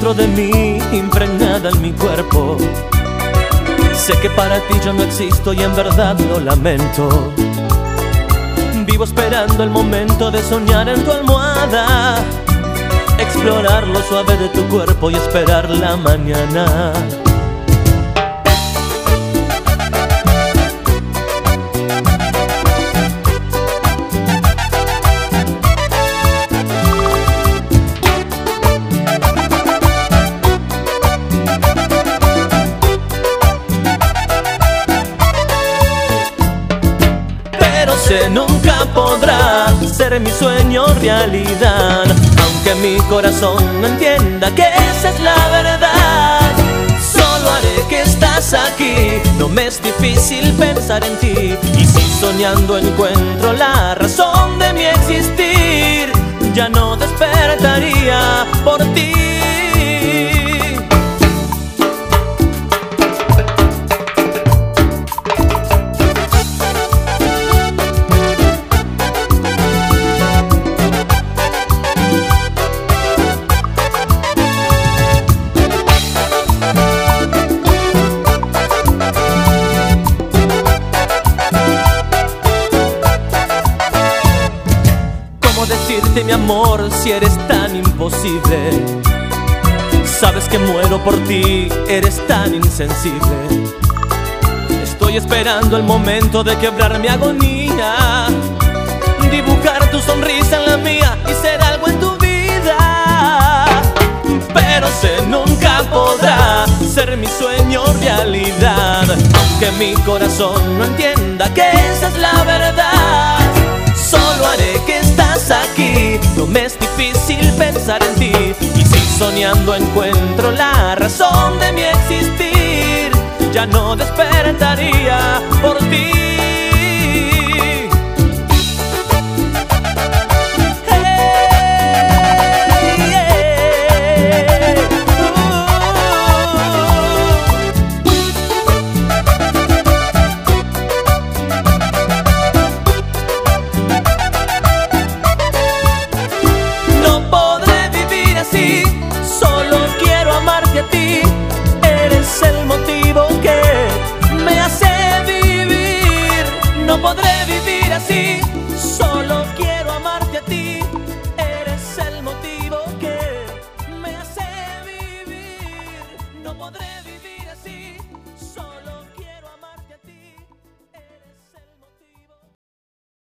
dentro de mí, impregnada en mi cuerpo. Sé que para ti yo no existo y en verdad lo lamento. Vivo esperando el momento de soñar en tu almohada, explorar lo suave de tu cuerpo y esperar la mañana. Nunca podrá ser mi sueño realidad, aunque mi corazón no entienda que esa es la verdad. Solo haré que estás aquí, no me es difícil pensar en ti. Y si soñando encuentro la razón de mi existir, ya no despertaría por ti. Decirte mi amor si eres tan imposible. Sabes que muero por ti, eres tan insensible. Estoy esperando el momento de quebrar mi agonía, dibujar tu sonrisa en la mía y ser algo en tu vida. Pero sé nunca podrá ser mi sueño realidad, aunque mi corazón no entienda que esa es la verdad. Solo haré que estás aquí, no me es difícil pensar en ti. Y si soñando encuentro la razón de mi existir, ya no despertaría por ti. Solo quiero amarte a ti, eres el motivo que me hace vivir. No podré vivir así, solo quiero amarte a ti, eres el motivo que me hace vivir. No podré vivir.